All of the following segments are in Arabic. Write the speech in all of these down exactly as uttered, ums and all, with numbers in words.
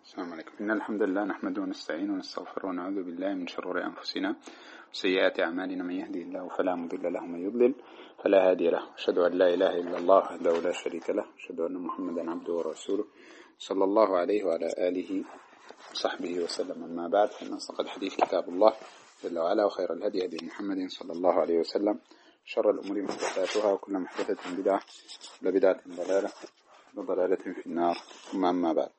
السلام عليكم. إن الحمد لله نحمده ونستعينه ونستغفره ونعوذ بالله من شرور أنفسنا وسيئات أعمالنا. من يهدي الله فلا مضل له ومن يضلل فلا هادي له. أشهد أن لا إله إلا الله وحده لا شريك له، أشهد أن محمدا عبده ورسوله صلى الله عليه وعلى آله وصحبه وسلم. أما بعد، فإن أصدق الحديث كتاب الله جل وعلا، وخير الهدي هدي محمد صلى الله عليه وسلم، شر الأمور محدثاتها، وكل محدثة بدعة، وكل بدعة ضلالة، وضلالة في النار. ثم أما بعد،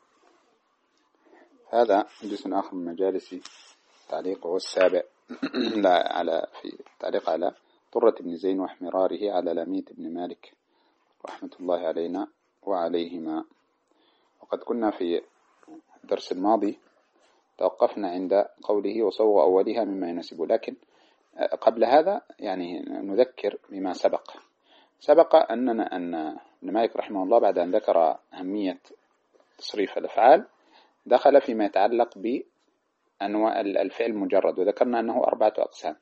هذا جزء آخر من مجالس تعليق والسابع لا على في تعليق على طرة بن زين واحمراره على لميت بن مالك رحمة الله علينا وعليهما. وقد كنا في الدرس الماضي توقفنا عند قوله وصوغ أولها مما يناسبه، لكن قبل هذا يعني نذكر بما سبق. سبق أننا أن ابن مالك رحمه الله بعد أن ذكر أهمية تصريف الأفعال دخل فيما يتعلق بأنواع الفعل المجرد، وذكرنا أنه أربعة أقسام: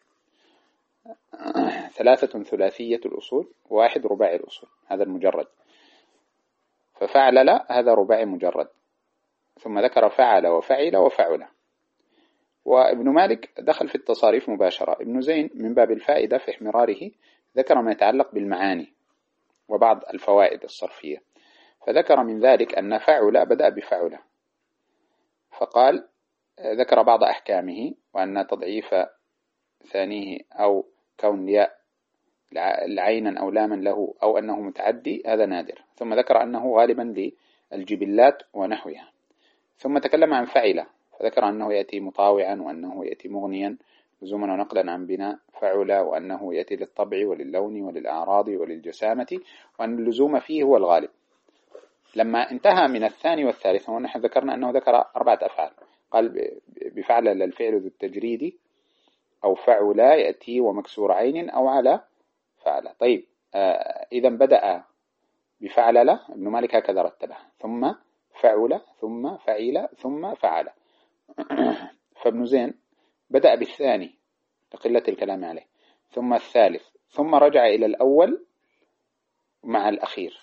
ثلاثة ثلاثية الأصول، واحد رباعي الأصول، هذا المجرد. ففعل لا هذا رباعي مجرد، ثم ذكر فعل وفعل وفعل. وابن مالك دخل في التصاريف مباشرة. ابن زين من باب الفائدة في احمراره ذكر ما يتعلق بالمعاني وبعض الفوائد الصرفية، فذكر من ذلك أن فعل بدأ بفعل، فقال ذكر بعض أحكامه، وأن تضعيف ثانيه أو كون ياء العينا أو لاما له أو أنه متعدي هذا نادر، ثم ذكر أنه غالبا للجبلات ونحوها. ثم تكلم عن فعل، فذكر أنه يأتي مطاوعا، وأنه يأتي مغنيا لزوما ونقلا عن بناء فعل، وأنه يأتي للطبع وللون وللأعراض وللجسامة، وأن اللزوم فيه هو الغالب. لما انتهى من الثاني والثالث، ونحن ذكرنا أنه ذكر أربعة أفعال، قال بفعل للفعل ذو التجريد، أو فعل يأتي ومكسور عين، أو على فعل. طيب، آه إذا بدأ بفعل له ابن مالك هكذا رتبها: ثم فعل، ثم فعل، ثم فعل. فابن زين بدأ بالثاني لقلة الكلام عليه، ثم الثالث، ثم رجع إلى الأول مع الأخير،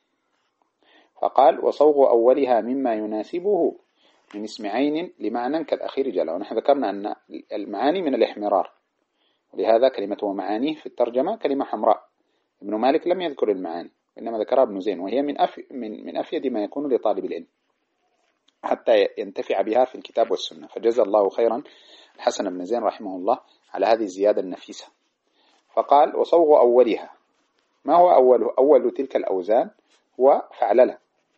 فقال وصوغ أولها مما يناسبه من اسم عين لمعنى كالأخير جلا. ونحن ذكرنا أن المعاني من الإحمرار، ولهذا كلمة ومعانيه في الترجمة كلمة حمراء. ابن مالك لم يذكر المعاني، إنما ذكرها ابن زين، وهي من أف من من أفيد ما يكون لطالب العلم حتى ينتفع بها في الكتاب والسنة. فجزى الله خيرا الحسن بن زين رحمه الله على هذه الزيادة النفيسة. فقال وصوغ أولها. ما هو أوله؟ أول تلك الأوزان هو فعلل.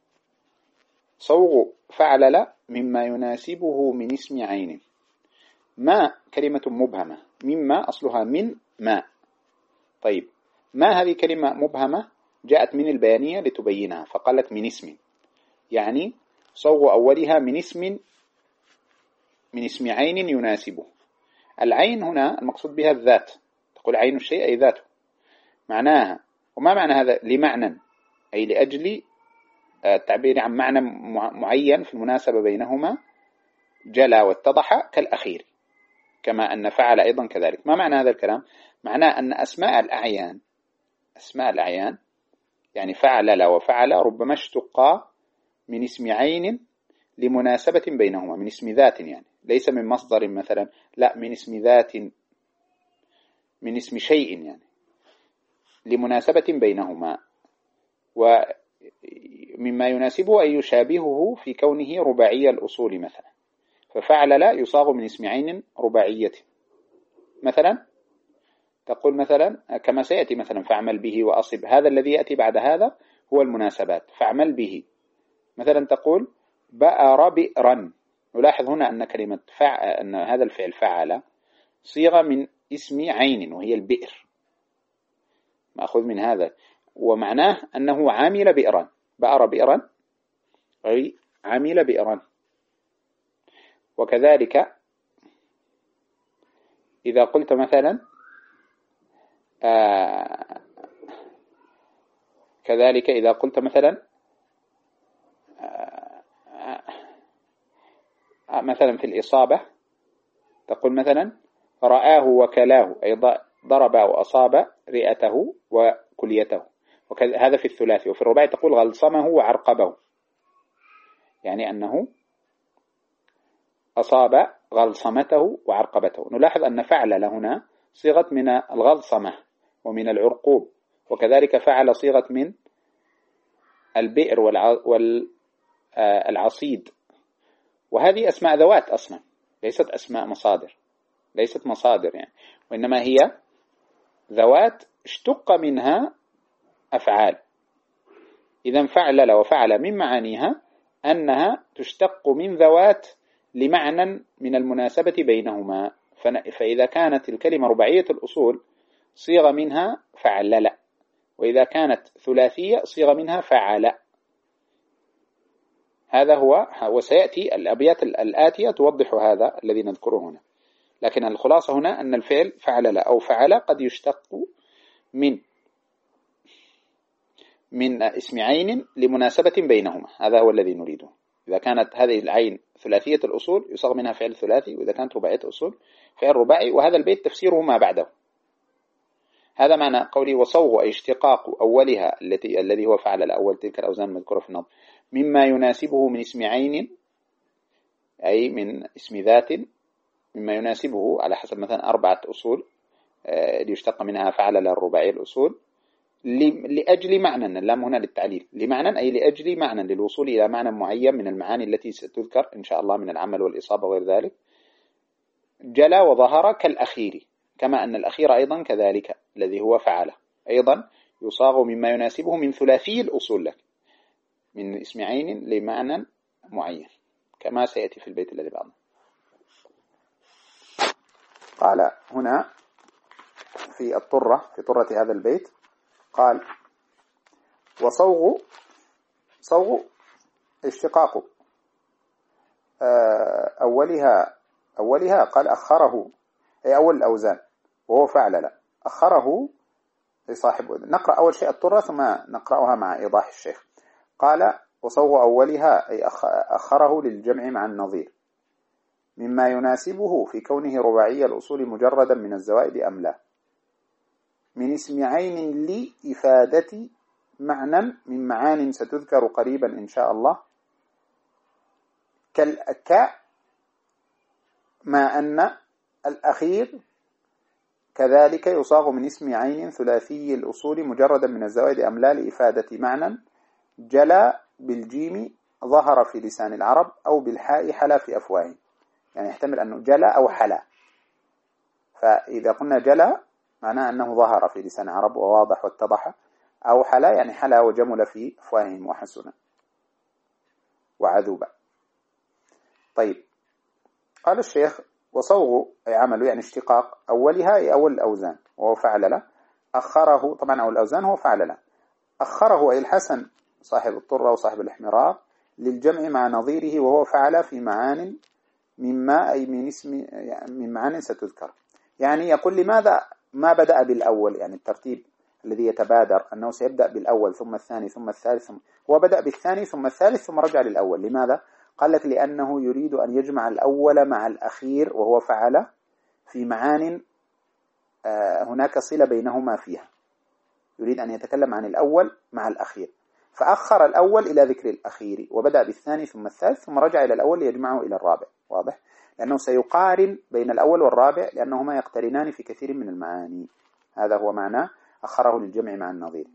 صوغ فعلل مما يناسبه من اسم عين. ما كلمة مبهمة، مما أصلها من ماء. طيب، ما هذه كلمة مبهمة جاءت من البيانية لتبينها، فقالت من اسم، يعني صوغ أولها من اسم من اسم عين يناسبه. العين هنا المقصود بها الذات، تقول عين الشيء أي ذاته معناها. وما معنى هذا؟ لمعنى، أي لأجل التعبير عن معنى معين في المناسبة بينهما جلا واتضح كالأخير، كما أن فعل أيضا كذلك. ما معنى هذا الكلام؟ معناه أن أسماء الأعيان أسماء الأعيان يعني فعل وفعل ربما اشتقا من اسم عين لمناسبة بينهما، من اسم ذات، يعني ليس من مصدر مثلا، لا، من اسم ذات، من اسم شيء، يعني لمناسبة بينهما. ومما يناسبه أن يشابهه في كونه رباعي الأصول مثلا. ففعل لا يصاغ من اسم عين رباعية، مثلا تقول مثلا كما سيأتي مثلا فاعمل به وأصب، هذا الذي يأتي بعد هذا هو المناسبات. فاعمل به مثلا تقول بأر بئرا. نلاحظ هنا أن كلمة فعل، أن هذا الفعل فعل صيغة من اسم عين وهي البئر، مأخذ من هذا، ومعناه أنه عامل بئرا. بأر بئرا أي عامل بئرا. وكذلك إذا قلت مثلا آه كذلك إذا قلت مثلا آه آه مثلا في الإصابة تقول مثلا رآه وكلاه، أي ضرب وأصاب رئته وكليته. وهذا في الثلاثي. وفي الرباعي تقول غلصمه وعرقبه، يعني أنه أصاب غلصمته وعرقبته. نلاحظ أن فعل هنا صيغة من الغلصمة ومن العرقوب، وكذلك فعل صيغة من البئر والعصيد، وهذه أسماء ذوات أصلا، ليست أسماء مصادر، ليست مصادر يعني، وإنما هي ذوات اشتق منها أفعال. إذن فعل وفعل من معانيها أنها تشتق من ذوات لمعنى من المناسبة بينهما. فإذا كانت الكلمة رباعية الأصول صيغ منها فعلل، وإذا كانت ثلاثية صيغ منها فعل. هذا هو، وسيأتي الأبيات الآتية توضح هذا الذي نذكره هنا. لكن الخلاصة هنا أن الفعل فعلل أو فعل قد يشتق من من اسم عين لمناسبة بينهما، هذا هو الذي نريده. إذا كانت هذه العين ثلاثية الأصول يصاغ منها فعل ثلاثي، وإذا كانت رباعية الأصول فعل رباعي. وهذا البيت تفسيره ما بعده. هذا معنى قولي وصوغ أي اشتقاق أولها التي الذي هو فعل الأول تلك الأوزان المذكورة في النظم مما يناسبه من اسم عين، أي من اسم ذات، مما يناسبه على حسب مثلا أربعة أصول ليشتق منها فعل الرباعي الأصول لأجل معنى، اللام هنا للتعليل، لمعنى أي لأجل معنى، للوصول إلى معنى معين من المعاني التي ستذكر إن شاء الله من العمل والإصابة وغير ذلك. جلا وظهر كالأخير، كما أن الأخير أيضا كذلك الذي هو فعله أيضا يصاغ مما يناسبه من ثلاثي الأصول لك، من اسم عين لمعنى معين، كما سيأتي في البيت الذي بعده. قال هنا في الطرة، في طرة هذا البيت قال وصوغ، صوغ اشتقاق أولها، أولها قال أخره أي أول الأوزان وهو فعل لا، أخره لصاحب. نقرأ أول شيء الطرة ثم نقرأها مع إيضاح الشيخ. قال وصوغ أولها أي أخره للجمع مع النظير مما يناسبه في كونه رباعي الأصول مجردا من الزوائد أم لا، من اسم عين لإفادة معنى من معان ستذكر قريبا إن شاء الله، كالأكاء، ما أن الأخير كذلك يصاغ من اسم عين ثلاثي الأصول مجردا من الزوائد أم لا لإفادة معنى جلا بالجيم ظهر في لسان العرب، أو بالحاء حلا في أفواههم، يعني يحتمل أنه جلا أو حلا. فإذا قلنا جلا معناه أنه ظهر في لسان العرب وواضح واتضح، أو حلا يعني حلا وجمل في أفواههم وحسنا وعذوبا. طيب قال الشيخ وصوغ أي عمل يعني اشتقاق أولها أي أول الأوزان وهو فعل له، أخره طبعا أول الأوزان هو فعل له، أخره أي الحسن صاحب الطرة وصاحب الإحمرار للجمع مع نظيره وهو فعل في معان مما أي من اسم يعني من معان ستذكر. يعني يقول لماذا ما بدأ بالأول، يعني الترتيب الذي يتبادر أنه سيبدأ بالأول ثم الثاني ثم الثالث، ثم هو بدأ بالثاني ثم الثالث ثم رجع للأول. لماذا؟ قال لك لأنه يريد أن يجمع الأول مع الأخير وهو فعل في معان هناك صلة بينهما فيها، يريد أن يتكلم عن الأول مع الأخير، فأخر الأول إلى ذكر الأخير وبدأ بالثاني ثم الثالث ثم رجع إلى الأول ليجمعه إلى الرابع. واضح؟ لأنه سيقارن بين الأول والرابع لأنهما يقترنان في كثير من المعاني. هذا هو معنى أخره للجمع مع النظير.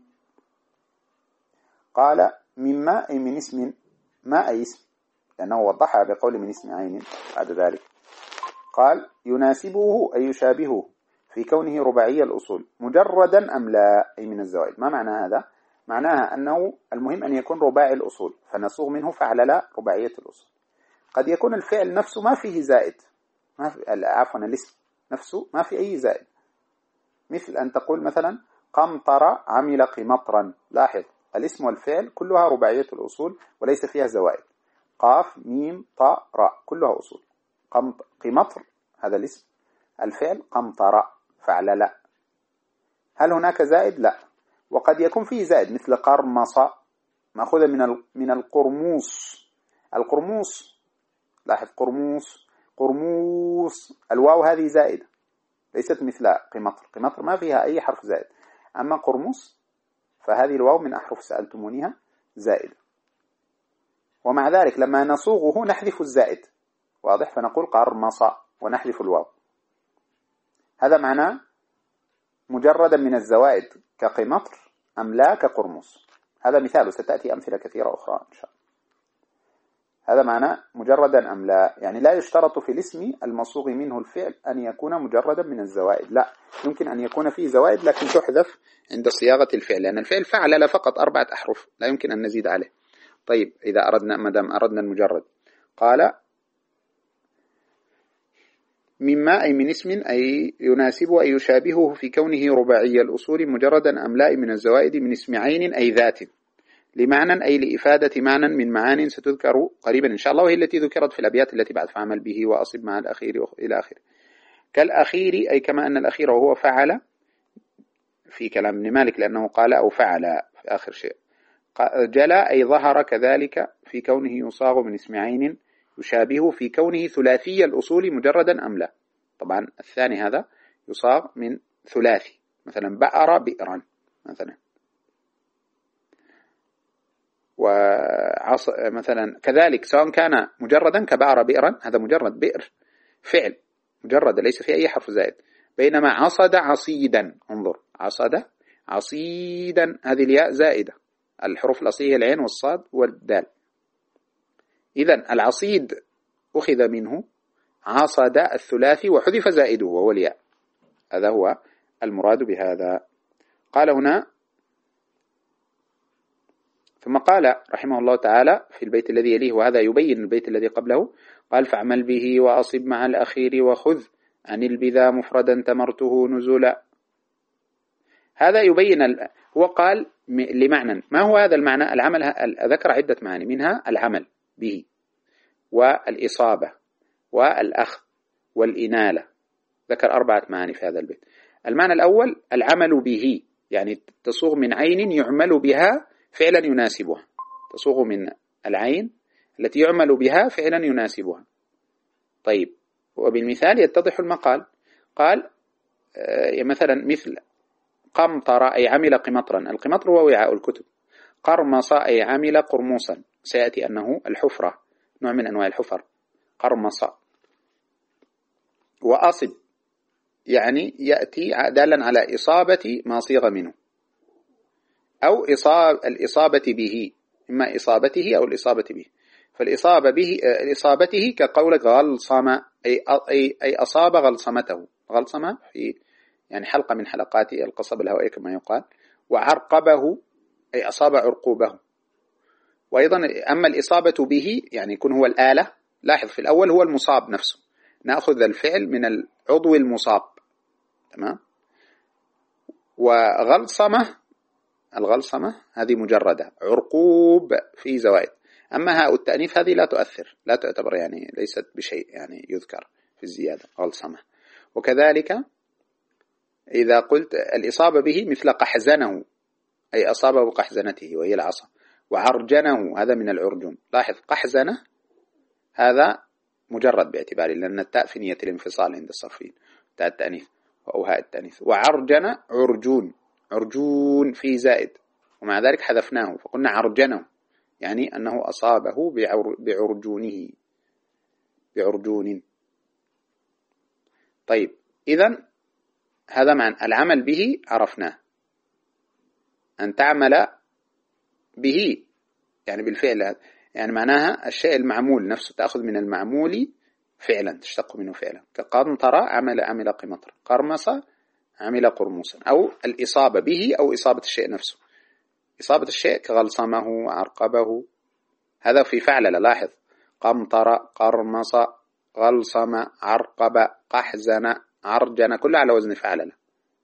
قال مما أي من اسم، ما أي اسم، لأنه وضحها بقول من اسم عين بعد ذلك. قال يناسبه أي يشابهه في كونه رباعي الأصول مجردا أم لا أي من الزوائد. ما معنى هذا؟ معناها أنه المهم أن يكون رباعي الأصول، فنصوغ منه فعل لا رباعية الأصول. قد يكون الفعل نفسه ما فيه زائد، ما في عفوا الاسم نفسه ما في أي زائد، مثل أن تقول مثلا قمطر عمل قمطرا. لاحظ الاسم والفعل كلها رباعية الأصول وليس فيها زوائد، قاف ميم طاء راء كلها أصول. قمطر هذا الاسم، الفعل قمطر فعل لا. هل هناك زائد؟ لا. وقد يكون فيه زائد مثل قرمص مأخوذة من من القرموس. القرموس لاحظ قرموس قرموس، الواو هذه زائدة ليست مثل قمطر، قمطر ما فيها أي حرف زائد، أما قرموس فهذه الواو من أحرف سألتمونيها زائدة. ومع ذلك لما نصوغه نحذف الزائد، واضح؟ فنقول قرمص ونحذف الواو. هذا معناه مجردا من الزوائد كقمطر أم لا كقرمص. هذا مثال، ستأتي أمثلة كثيرة أخرى إن شاء الله. هذا معناه مجردا أم لا، يعني لا يشترط في الاسم المصوغ منه الفعل أن يكون مجردا من الزوائد، لا، يمكن أن يكون فيه زوائد لكن تحذف عند صياغة الفعل، لأن الفعل فعل فقط أربعة أحرف لا يمكن أن نزيد عليه. طيب إذا أردنا مدام أردنا المجرد، قال مما أي من اسم أي يناسبه أي يشابهه في كونه رباعي الأصول مجردا أم لا من الزوائد من اسم عين أي ذات لمعنى أي لإفادة معنى من معان ستذكر قريبا إن شاء الله، وهي التي ذكرت في الأبيات التي بعد فعمل به وأصب مع الأخير إلى آخره. كالأخير أي كما أن الأخير وهو فعل في كلام ابن مالك لأنه قال أو فعل في آخر شيء. جلى أي ظهر كذلك في كونه يصاغ من اسم عين يشابهه في كونه ثلاثي الأصول مجردا أم لا. طبعا الثاني هذا يصاغ من ثلاثي، مثلا بئر بئرا مثلا، وعص مثلا كذلك سواء كان مجردا كبئر بئرا، هذا مجرد بئر فعل مجرد ليس فيه أي حرف زائد، بينما عصد عصيدا، انظر عصد عصيدا هذه الياء زائدة، الحروف الأصلية العين والصاد والدال. إذن العصيد أخذ منه عصد الثلاثي وحذف زائده وهو الياء، هذا هو المراد بهذا. قال هنا ثم قال رحمه الله تعالى في البيت الذي يليه، وهذا يبين البيت الذي قبله، قال فاعمل به وأصب مع الأخير وخذ عن البذا مفردا تمرته نزولا. هذا يبين ال... هو قال لمعنى، ما هو هذا المعنى؟ العمل، ذكر عدة معاني منها العمل به والإصابة والأخذ والإنالة، ذكر أربعة معاني في هذا البيت. المعنى الأول العمل به، يعني تصوغ من عين يعمل بها فعلا يناسبها، تصوغ من العين التي يعمل بها فعلا يناسبها. طيب وبالمثال يتضح المقال، قال آه مثلا مثل قمطر أي عمل قمطرا، القمطر هو وعاء الكتب، قرمص أي عمل قرموصا، سيأتي أنه الحفرة نوع من أنواع الحفر قرمص. وأصب يعني يأتي دالا على إصابة ما صيغ منه، أو إصاب الإصابة به، إما إصابته أو الإصابة به. فالإصابة به إصابته كقولك غلصم أي أي أي أصاب غلصمته، غلصمة في يعني حلقة من حلقات القصب الهوائي كما يقال. وعرقبه أي أصاب عرقوبه. وأيضا أما الإصابة به يعني يكون هو الآلة، لاحظ في الأول هو المصاب نفسه، نأخذ الفعل من العضو المصاب، تمام. وغلصمة، الغلصمة هذه مجردة، عرقوب في زوائد. أما هاء التأنيث هذه لا تؤثر، لا تعتبر يعني ليست بشيء يعني يذكر في الزيادة، غلصمة. وكذلك إذا قلت الإصابة به مثل قحزنه أي أصابه بقحزنته وهي العصا. وعرجنه هذا من العرجون، لاحظ قحزنة هذا مجرد باعتباره لأن التاء في نية الانفصال عند الصرفين، تاء التأنيث أو هاء التأنيث. وعرجن عرجون، عرجون في زائد، ومع ذلك حذفناه فقلنا عرجنه، يعني أنه أصابه بعرجونه، بعرجون. طيب إذن هذا معنى العمل به، عرفناه أن تعمل به يعني بالفعل هذا، يعني معناها الشيء المعمول نفسه، تأخذ من المعمول فعلا، تشتق منه فعلا. كقنطرة عمل عمل قمطر، قرمص عمل قرموسا. أو الإصابة به أو إصابة الشيء نفسه، إصابة الشيء كغلصمه عرقبه، هذا في فعل. لاحظ قمطر قرمص غلصم عرقب قحزن عرجن، كل على وزن فعل.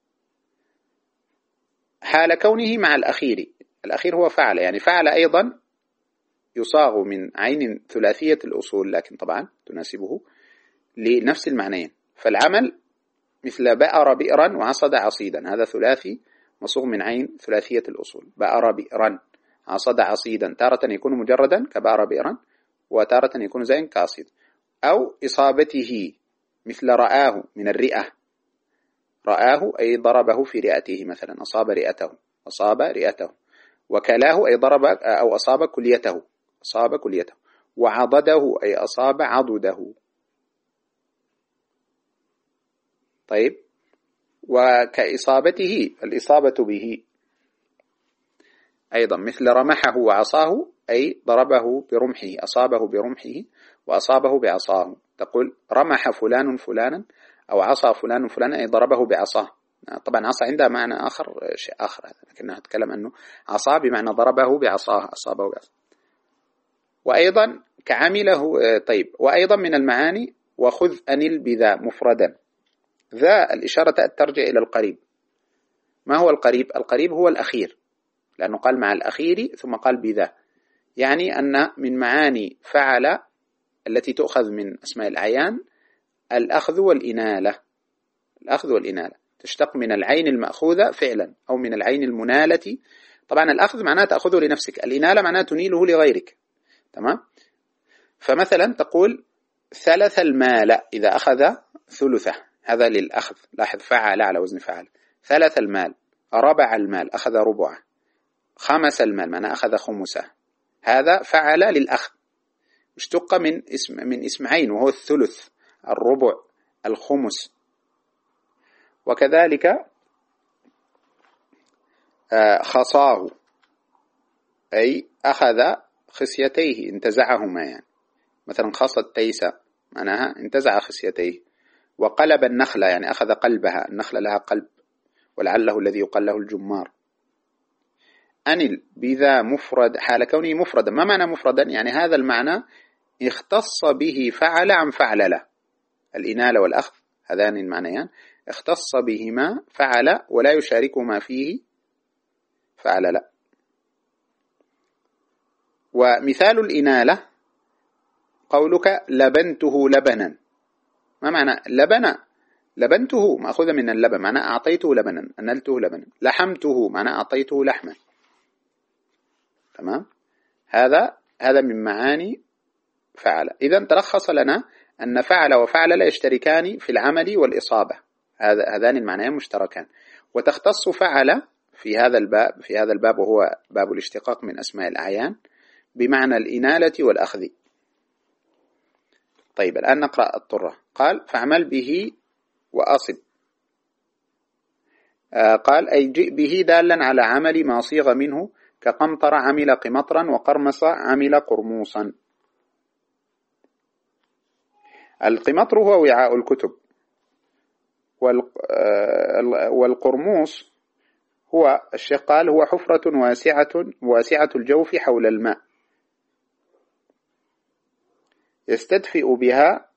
حال كونه مع الأخير، الأخير هو فعل، يعني فعل أيضا يصاغ من عين ثلاثية الأصول لكن طبعا تناسبه لنفس المعنيين. فالعمل مثل بئر بئرا وعصد عصيدا، هذا ثلاثي مصوغ من عين ثلاثية الأصول. بئر بئرا عصد عصيدا، تارة يكون مجردا كبئر بئرا، وتارة يكون زين كعصيد. أو إصابته مثل رآه من الرئة، رآه أي ضربه في رئته مثلا، أصاب رئته، أصاب رئته. وكلاه أي ضرب أو أصاب كليته، أصاب كليته. وعضده أي أصاب عضده. طيب، وكإصابته الإصابة به أيضا مثل رمحه وعصاه أي ضربه برمحه، أصابه برمحه وأصابه بعصاه. تقول رمح فلان فلانا أو عصى فلان فلانا أي ضربه بعصاه. طبعا عصا عندها معنى آخر، شيء آخر هذا، لكنها تتكلم أنه عصاه بمعنى ضربه بعصاه، أصابه بعصاه. وأيضا كعمله. طيب، وأيضا من المعاني وخذ أنل بذا مفردا. ذا الإشارة ترجع إلى القريب. ما هو القريب؟ القريب هو الأخير، لأنه قال مع الأخير ثم قال بذا، يعني أن من معاني فعل التي تؤخذ من أسماء الأعيان الأخذ والإنالة. الأخذ والإنالة تشتق من العين المأخوذة فعلا أو من العين المنالة. طبعا الأخذ معناه تأخذه لنفسك، الإنالة معناه تنيله لغيرك. تمام؟ فمثلا تقول ثلث المال إذا أخذ ثلثه، هذا للأخذ. لاحظ فعل على وزن فعل. ثلث المال، ربع المال أخذ ربعه، خمس المال معناه أخذ خمسه. هذا فعل للأخذ، اشتق من اسم من اسم عين وهو الثلث، الربع، الخمس. وكذلك خصاه أي أخذ خصيتيه، انتزعهما، يعني مثلا خص التيس معناها انتزع خصيتيه. وقلب النخلة يعني أخذ قلبها، النخلة لها قلب ولعله الذي يقال له الجمار. أنل بذا مفرد حال كونه مفردا. ما معنى مفردا؟ يعني هذا المعنى اختص به فعل عن فعل له. الإنالة والأخذ هذان المعنيان اختص بهما فعل ولا يشاركهما فيه فعل لا. ومثال الإنالة قولك لبنته لبنا. ما معنى لبن؟ لبنته مأخوذ من اللبن، معنى أعطيته لبنا، أنلته لبنا. لحمته معنى أعطيته لحما. تمام؟ هذا هذا من معاني فعل. إذن تلخص لنا أن فعل وفعل لا يشتركان في العمل والإصابة، هذا هذان المعنيان مشتركان. وتختص فعل في هذا الباب في هذا الباب وهو باب الاشتقاق من أسماء الأعيان بمعنى الإنالة والأخذ. طيب، الآن نقرأ الطرة. قال فاعمل به وأصب. آه قال أي جئ به دالا على عمل ما صيغ منه، كقمطر عمل قمطرا وقرمص عمل قرموصا. القمطر هو وعاء الكتب، والقرموص هو الشيخ قال هو حفرة واسعة واسعة الجوف حول الماء يستدفئ بها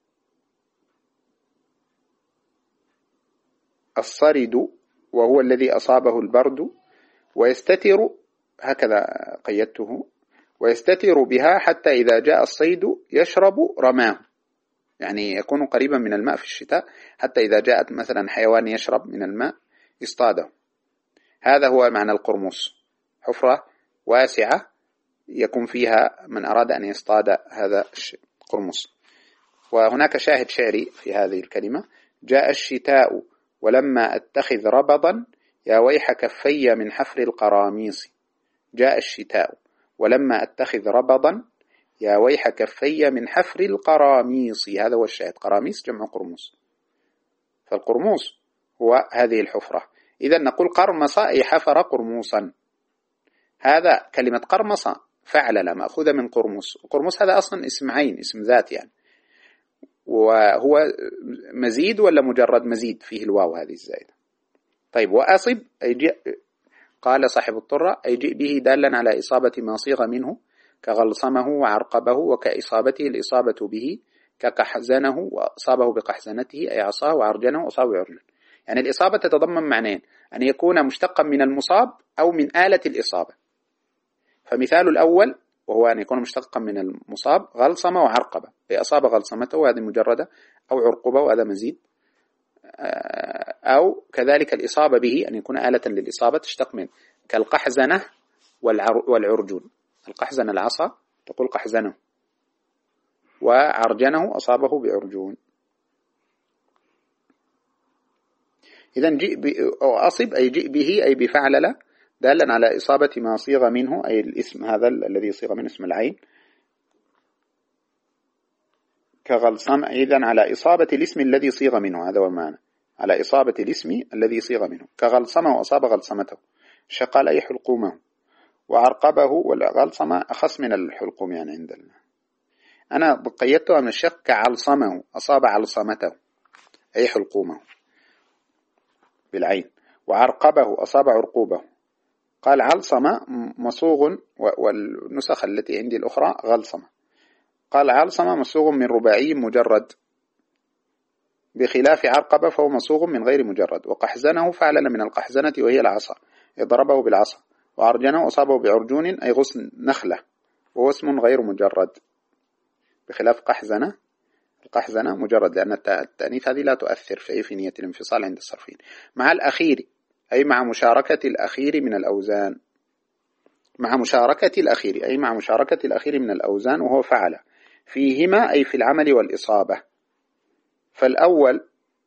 الصرد وهو الذي أصابه البرد، ويستتر، هكذا قيدته، ويستتر بها حتى إذا جاء الصيد يشرب رماه، يعني يكون قريبا من الماء في الشتاء حتى إذا جاءت مثلا حيوان يشرب من الماء يصطاده. هذا هو معنى القرموس، حفرة واسعة يكون فيها من أراد أن يصطاد هذا القرموس. وهناك شاهد شعري في هذه الكلمة: جاء الشتاء ولما أتخذ ربضا يا ويح كفي من حفر القراميص. جاء الشتاء ولما أتخذ ربضا يا ويح كفي من حفر القراميص. هذا هو الشاهد، قراميص جمع قرموس، فالقرموس هو هذه الحفرة. إذا نقول قرمص أي حفر قرموسا. هذا كلمة قرمص فعل مأخوذة من قرموس. قرموس هذا أصلا اسم عين، اسم ذات يعني، وهو مزيد ولا مجرد مزيد فيه الواو هذه الزائدة. طيب، وأصب أي جئ، قال صاحب الطرة أي جئ به دالا على إصابة ما صيغ منه، كغلصمه وعرقبه، وكإصابته الإصابة به، كقحزنه وأصابه بقحزنته أي عصاه، وعرجنه وأصابه بعرجن. يعني الإصابة تتضمن معنيين: أن يكون مشتقا من المصاب أو من آلة الإصابة. فمثال الأول وهو أن يكون مشتقا من المصاب غلصمه وعرقبه، أي أصاب غلصمته وهذه مجردة، أو عرقبه وهذا مزيد، أو كذلك الإصابة به أن يكون آلة للإصابة تشتق من، كالقحزنة والعرجون. القحزنة العصا تقول قحزنه، وعرجنه أصابه بعرجون. إذن جئ أو أصب أي جئ به أي بفعل له دالا على إصابة ما صيغ منه، أي الاسم هذا الذي صيغ منه اسم العين، كغلصمة، إذن على إصابة الاسم الذي صيغ منه، هذا هو المعنى، على إصابة الاسم الذي صيغ منه، كغلصمة وأصاب غلصمته، شقال أي حلقومه، وعرقبه، والغلصمة أخص من الحلقوم يعني عندنا. أنا قيدتها من الشق كعلصمه، أصاب علصمته أي حلقومه بالعين، وعرقبه أصاب عرقوبه. قال علصمة مصوغ، والنسخ التي عندي الأخرى غلصمة. قال علصمة مصوغ من رباعي مجرد، بخلاف عرقبة فهو مصوغ من غير مجرد. وقحزنه فعلل من القحزنة وهي العصا، ضربه بالعصا. وعرجنه أصابه بعرجون أي غصن نخلة، وهو اسم غير مجرد، بخلاف قحزنة. القحزنة مجرد لأن التأنيث هذه لا تؤثر في في نية الانفصال عند الصرفين. مع الأخير أي مع مشاركة الأخير من الأوزان، مع مشاركة الأخير أي مع مشاركة الأخير من الأوزان، وهو فعل فيهما أي في العمل والإصابة. فالأول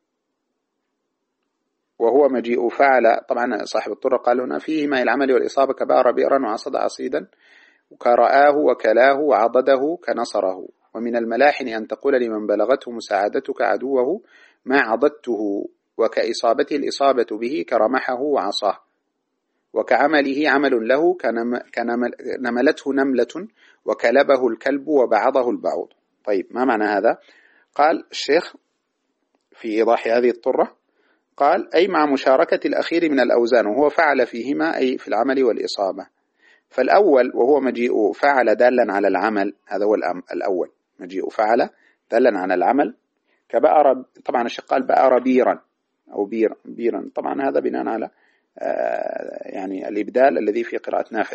وهو مجيء فعل، طبعا صاحب الطرة قال هنا فيهما العمل والإصابة، كبار بئرا وعصد عصيدا، وكرآه وكلاه وعضده كنصره. ومن الملاحن أن تقول لمن بلغته مساعدتك عدوه ما عضدته، وكإصابته الإصابة به كرمحه وعصاه. وكعمله عمل له كنملته نملة، وكلبه الكلب وبعضه البعوض. طيب ما معنى هذا؟ قال الشيخ في إيضاح هذه الطرة، قال أي مع مشاركة الأخير من الأوزان، وهو فعل فيهما أي في العمل والإصابة. فالأول وهو مجيء فعل دالا على العمل، هذا هو الأول، مجيء فعل دالا على العمل، كبأر، طبعا الشقال بأر بيرا أو بير بيرا، طبعا هذا بناء على آه يعني الإبدال الذي في قراءة نافع.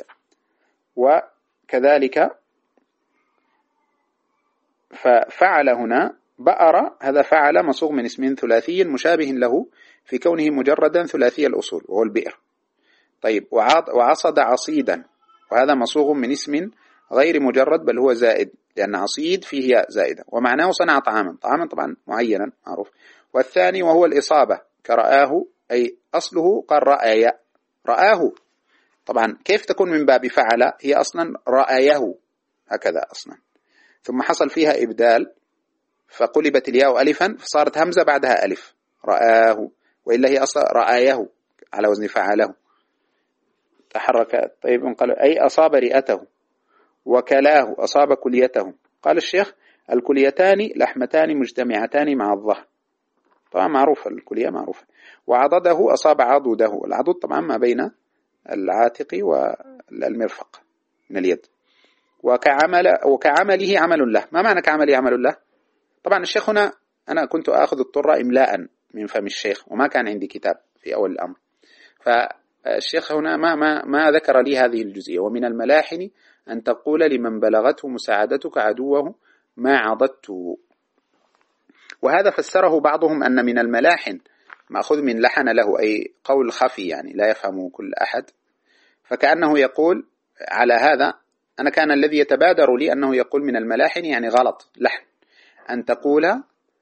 وكذلك ففعل هنا بأر، هذا فعل مصوغ من اسم ثلاثي مشابه له في كونه مجردا ثلاثي الأصول وهو البئر. طيب وعصد عصيدا، وهذا مصوغ من اسم غير مجرد بل هو زائد، لأن عصيد فيه زائدة، ومعناه صنع طعاما، طعاما طبعا معينا معروف. والثاني وهو الإصابة، كرآه أي أصله قال رأي، رآه، طبعا كيف تكون من باب فعل؟ هي أصلا رأيه هكذا أصلا، ثم حصل فيها إبدال فقلبت الياء ألفا فصارت همزة بعدها ألف، رآه، وإلا هي أصلا رآيه على وزن فعله، تحرك. طيب قال أي أصاب رئته، وكلاه أصاب كليته. قال الشيخ الكليتان لحمتان مجتمعتان مع الظهر، طبعا معروف الكلية معروفة. وعضده أصاب عضده، العضد طبعا ما بين العاتق والمرفق من اليد. وكعمل وكعمله عمل له، ما معنى كعمله عمل له؟ طبعا الشيخ هنا أنا كنت أخذ الطرة إملاء من فم الشيخ، وما كان عندي كتاب في أول الأمر، فالشيخ هنا ما, ما, ما ذكر لي هذه الجزئية. ومن الملاحن أن تقول لمن بلغته مساعدتك عدوه ما عضدته، وهذا فسره بعضهم أن من الملاحن مأخذ من لحن له، أي قول خفي يعني لا يفهمه كل أحد، فكأنه يقول على هذا. أنا كان الذي يتبادر لي أنه يقول من الملاحن يعني غلط، لحن، أن تقول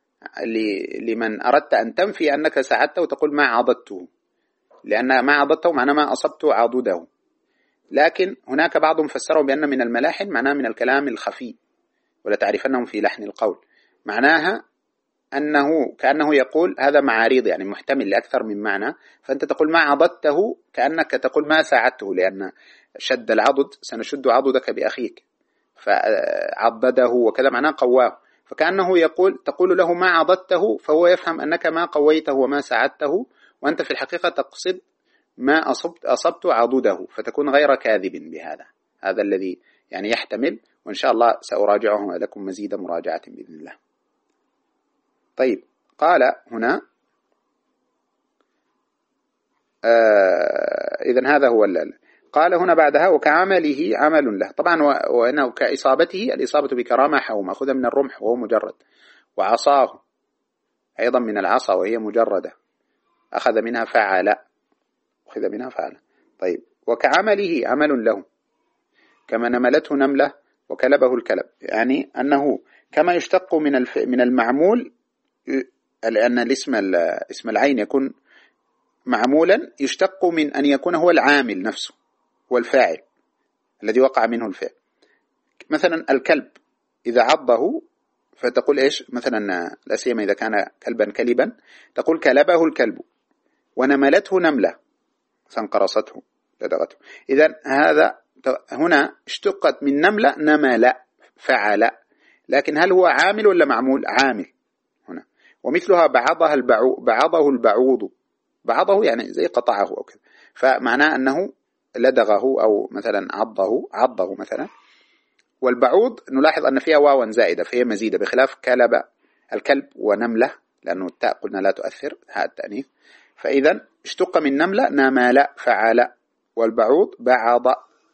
لمن أردت أن تنفي أنك ساعدته وتقول ما عضدته، لأن ما عضدته معناه ما أصبت عضده. لكن هناك بعضهم فسروا بأن من الملاحن معناه من الكلام الخفي، ولا تعرفنهم في لحن القول، معناها أنه كأنه يقول هذا معاريض يعني محتمل لأكثر من معنى، فأنت تقول ما عضدته كأنك تقول ما ساعدته، لأن شد العضد سنشد عضدك بأخيك، فعضده وكذا معناه قواه، فكأنه يقول تقول له ما عضدته، فهو يفهم أنك ما قويته وما ساعدته، وأنت في الحقيقة تقصد ما أصبت, أصبت عضده، فتكون غير كاذب بهذا. هذا الذي يعني يحتمل، وإن شاء الله سأراجعه لكم مزيد مراجعة بإذن الله. طيب قال هنا آه إذن هذا هو اللي قال هنا بعدها وكعمله عمل له، طبعا وأنه كإصابته الإصابة بكرامة ومأخذة من الرمح وهو مجرد، وعصاه أيضا من العصا وهي مجردة أخذ منها فعل، أخذ منها فعل. طيب وكعمله عمل له، كما نملته نملة وكلبه الكلب، يعني أنه كما يشتق من الف... من المعمول، لأن الاسم اسم العين يكون معمولا يشتق من أن يكون هو العامل نفسه، هو الفاعل الذي وقع منه الفعل. مثلا الكلب إذا عضه فتقول إيش مثلا، لا سيما إذا كان كلبا كلبا تقول كلبه الكلب، ونملته نملة سنقرصته لدغته. إذن هذا هنا اشتقت من نملة نمل فعل، لكن هل هو عامل ولا معمول؟ عامل هنا. ومثلها بعضها البعو بعضه البعوض، بعضه يعني زي قطعه أو كذا، فمعناه أنه لدغه أو مثلا عضه عضه مثلا. والبعوض نلاحظ أن فيها واو زائدة فهي مزيدة، بخلاف كلب الكلب ونملة لأنه التاء قلنا لا تؤثر هذا التأنيث. فإذا اشتق من نملة نمل فعل، والبعوض بعض.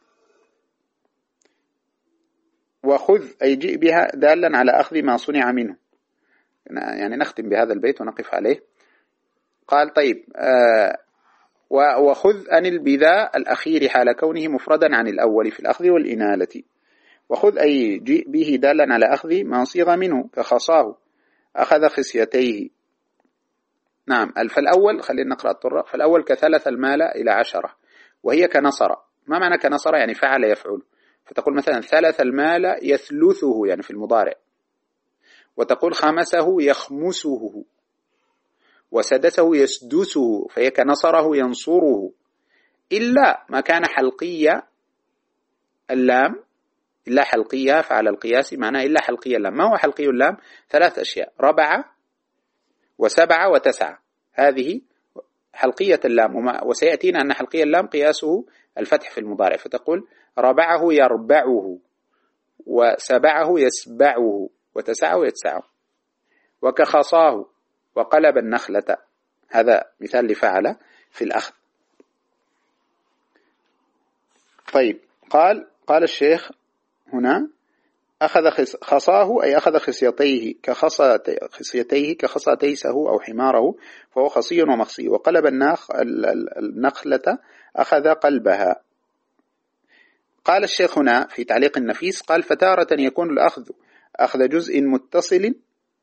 وخذ أي جئ بها دالا على أخذ ما صنع منه. يعني نختم بهذا البيت ونقف عليه. قال طيب آه وخذ أنل بذا الأخير حال كونه مفردا عن الأول في الأخذ والإنالة. وخذ أي جئ به دالا على أخذ ما صيغ منه كخصاه أخذ خصيتيه. نعم. فالأول خلينا نقرأ الطرة. فالأول كثلث المال إلى عشرة، وهي كنصر. ما معنى كنصر؟ يعني فعل يفعل. فتقول مثلا ثلث المال يثلثه يعني في المضارع، وتقول خمسه يخمسه، وسدسه يسدسه، فهي كنصره ينصره. إلا ما كان حلقية اللام، إلا حلقية فعلى القياس معناه إلا حلقية اللام. ما هو حلقي اللام؟ ثلاث أشياء: ربعة وسبعة وتسعة، هذه حلقية اللام. وسيأتينا أن حلقية اللام قياسه الفتح في المضارع، فتقول ربعه يربعه، وسبعه يسبعه، وتسعه يتسعه. وكخصاه وقلب النخلة، هذا مثال لفعل في الأخذ. طيب قال قال الشيخ هنا أخذ خصاه أي أخذ خصيتيه كخصيتيه كخصى تيسه أو حماره، فهو خصي ومخصي. وقلب النخ النخلة أخذ قلبها. قال الشيخ هنا في تعليق النفيس قال فتارة يكون الأخذ أخذ جزء متصل،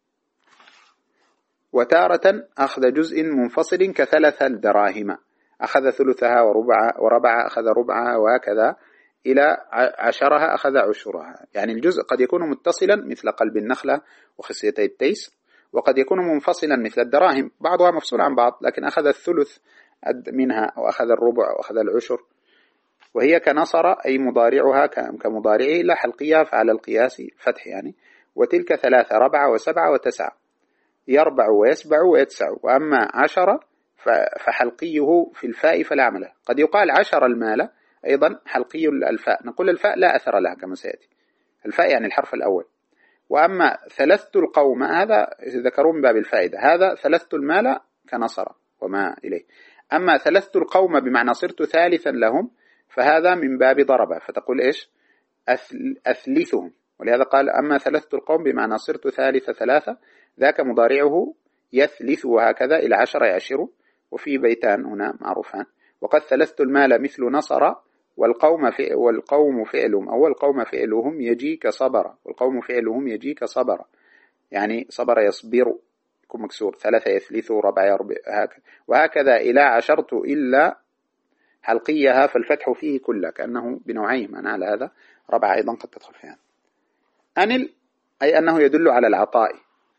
وتارة أخذ جزء منفصل كثلث الدراهم أخذ ثلثها وربع وربع أخذ ربعها، وهكذا إلى عشرها أخذ عشرها. يعني الجزء قد يكون متصلا مثل قلب النخلة وخصيتي التيس، وقد يكون منفصلا مثل الدراهم بعضها مفصول عن بعض، لكن أخذ الثلث منها وأخذ الربع وأخذ العشر. وهي كنصر أي مضارعها كمضارعه لا حلقية فعلى القياس فتح يعني. وتلك ثلاثة: ربعة وسبعة وتسعة، يربع ويسبع ويتسع. وأما عشرة فحلقيه في الفاء فلا عمله. قد يقال عشر المال أيضا حلقي الفاء، نقول الفاء لا أثر لها كما سيأتي، الفاء يعني الحرف الأول. وأما ثلثت القوم هذا ذكروا من باب الفائدة، هذا ثلثت المال كنصر وما إليه. أما ثلثت القوم بمعنى صرت ثالثا لهم فهذا من باب ضربة، فتقول إيش أثلثهم. ولهذا قال أما ثلثت القوم بمعنى صرت ثالث ثلاثة، ذاك مضارعه يثلث وهكذا إلى عشر يعشر. وفي بيتان هنا معروفان: وقد ثلثت المال مثل نصر، والقوم فعل والقوم فعلهم أو القوم فعلهم يجي كصبر، والقوم فعلهم يجي كصبر، يعني صبر يصبر يكون مكسور، ثلاثة يثلث ربع يربع هكذا. وهكذا إلى عشرت إلا حلقيها فالفتح فيه كله، كأنه بنوعين معنى على هذا. ربع أيضا قد تدخل فيها. أنل أي أنه يدل على العطاء.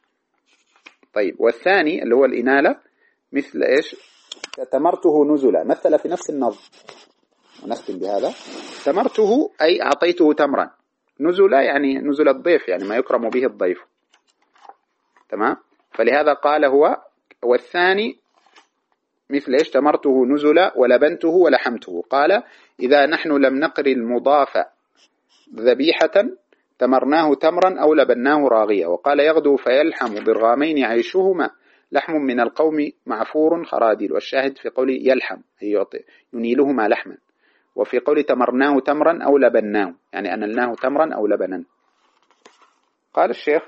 طيب والثاني اللي هو الإنالة مثل إيش؟ تمرته نزلا، مثل في نفس النظم. ونختم بهذا: تمرته أي أعطيته تمرا، نزلا يعني نزل الضيف، يعني ما يكرم به الضيف. تمام. فلهذا قال هو والثاني مثل إيش؟ تمرته نزلا ولبنته ولحمته. قال إذا نحن لم نقر المضاف ذبيحة تمرناه تمرا أو لبناه راغية. وقال يغدو فيلحم بالغامين عيشهما لحم من القوم معفور خراديل. والشاهد في قول يلحم أي ينيلهما لحما، وفي قول تمرناه تمرا أو لبناه يعني أنلناه تمرا أو لبنا. قال الشيخ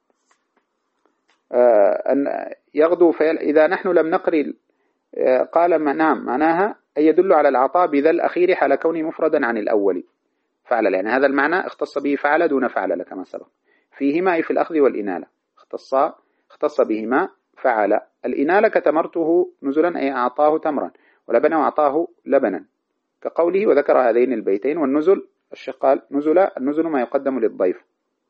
آه أن يغدو فيل إذا نحن لم نقر آه قال نعم معناها أي يدل على العطاء بذا الأخير حال كونه مفردا عن الأول فعل، يعني هذا المعنى اختص به فعل دون فعل كما سبق. فيهما أي في الأخذ والإنالة اختص اختص بهما فعل. الإنالة كتمرته نزلا أي أعطاه تمرا، ولبنا أعطاه لبنا، كقوله وذكر هذين البيتين. والنزل الشيخ قال نزل، النزل ما يقدم للضيف.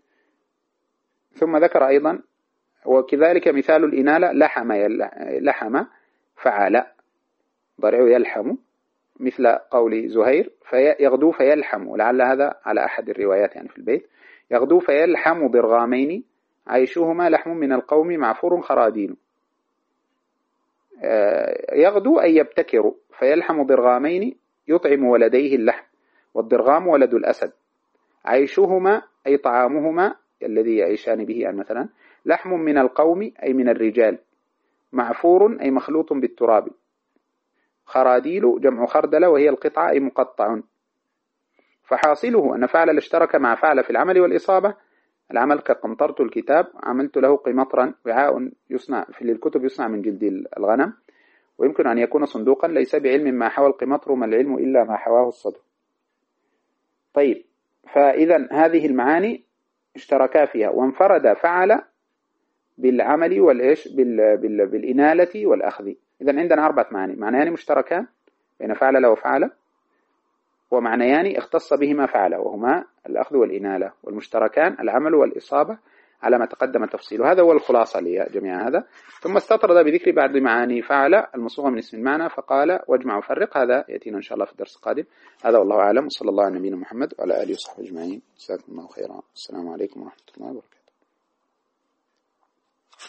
ثم ذكر أيضا وكذلك مثال الإنالة لحم لحم فعل، ضرع يلحم، مثل قول زهير فيغدو فيلحم، ولعل هذا على أحد الروايات يعني في البيت. يغدو فيلحم برغامين عيشهما لحم من القوم معفور خرادين. يغدو أي يبتكر، فيلحم برغامين يطعم ولديه اللحم، والضرغام ولد الأسد. عيشهما أي طعامهما الذي يعيشان به يعني مثلا، لحم من القوم أي من الرجال، معفور أي مخلوط بالتراب. خراديل جمع خردلة وهي القطعة أي مقطع. فحاصله أن فعل اشترك مع فعل في العمل والإصابة. العمل كقمطرت الكتاب، عملت له قمطرا، وعاء يصنع في للكتب يصنع من جلد الغنم، ويمكن أن يكون صندوقا. ليس بعلم ما حوى القمطر، ما العلم إلا ما حواه الصدر. طيب، فإذا هذه المعاني اشتركا فيها، وانفرد فعل بالعمل والإيش بال... بال... بالإنالة والأخذ. إذا عندنا أربعة معاني: معنيان مشتركان بين فعل وفعل، ومعنيان اختص بهما فعل وهما الأخذ والإنالة، والمشتركان العمل والإصابة على ما تقدم تفصيل. هذا هو الخلاصة لجميع هذا. ثم استطرد بذكر بعض معاني فعل المصوغة من اسم المعنى، فقال واجمع وفرق. هذا يأتينا إن شاء الله في الدرس القادم. هذا والله أعلم، وصلى الله على نبينا محمد وعلى آله وصحبه أجمعين. جزاكم الله خيرا. السلام عليكم ورحمة الله وبركاته.